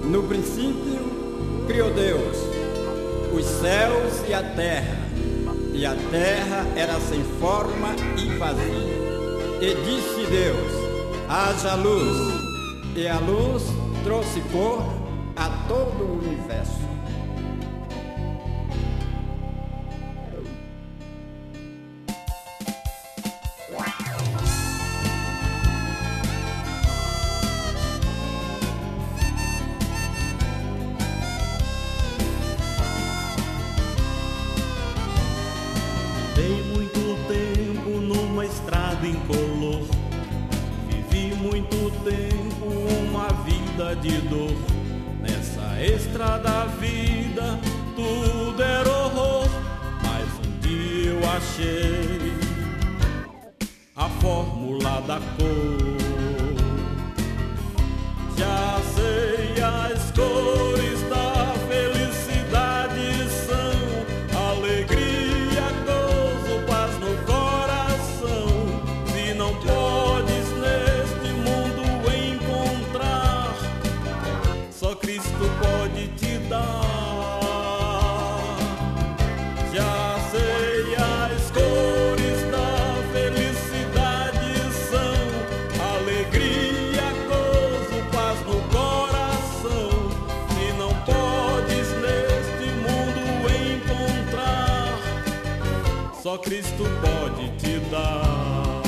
No princípio, criou Deus os céus e a terra era sem forma e vazia. E disse Deus: haja luz, e a luz trouxe cor a todo o universo. Dei muito tempo numa estrada incolor, vivi muito tempo uma vida de dor. Nessa estrada a vida tudo era horror, mas um dia eu achei a fórmula da cor. Já sei as cores da felicidade são alegria, gozo, paz no coração. Se não podes neste mundo encontrar, só Cristo pode te dar. Já sei as cores da felicidade são alegria, gozo, paz no coração. Se não podes neste mundo encontrar, só Cristo pode te dar.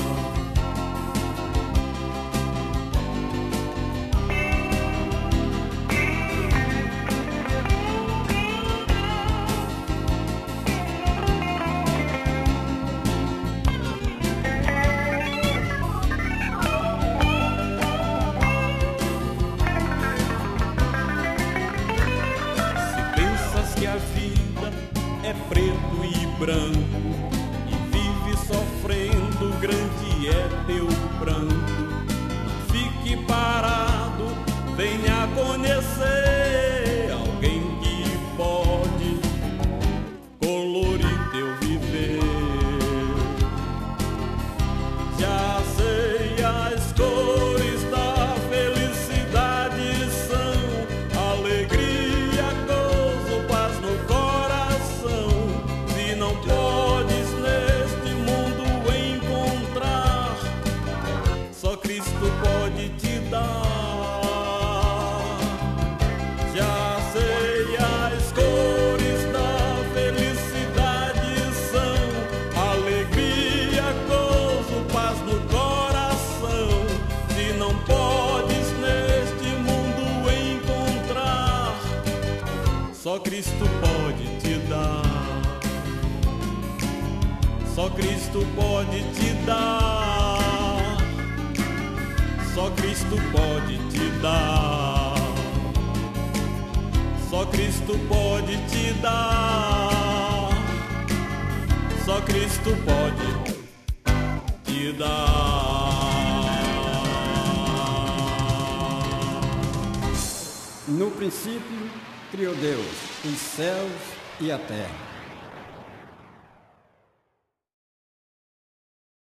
Que a vida é preto e branco e vive sofrendo, grande é teu pranto. Não fique parado, venha conhecer alguém que pode colorir teu viver. Já sei as cores da felicidade são alegria, gozo, paz no coração. Se não podes neste mundo encontrar, só Cristo pode te dar. Já sei as cores da felicidade são alegria, gozo, paz no coração. Se não podes neste mundo encontrar, só Cristo pode te dar. Só Cristo pode te dar. Só Cristo pode te dar. Só Cristo pode te dar. Só Cristo pode te dar. No princípio, criou Deus os céus e a terra.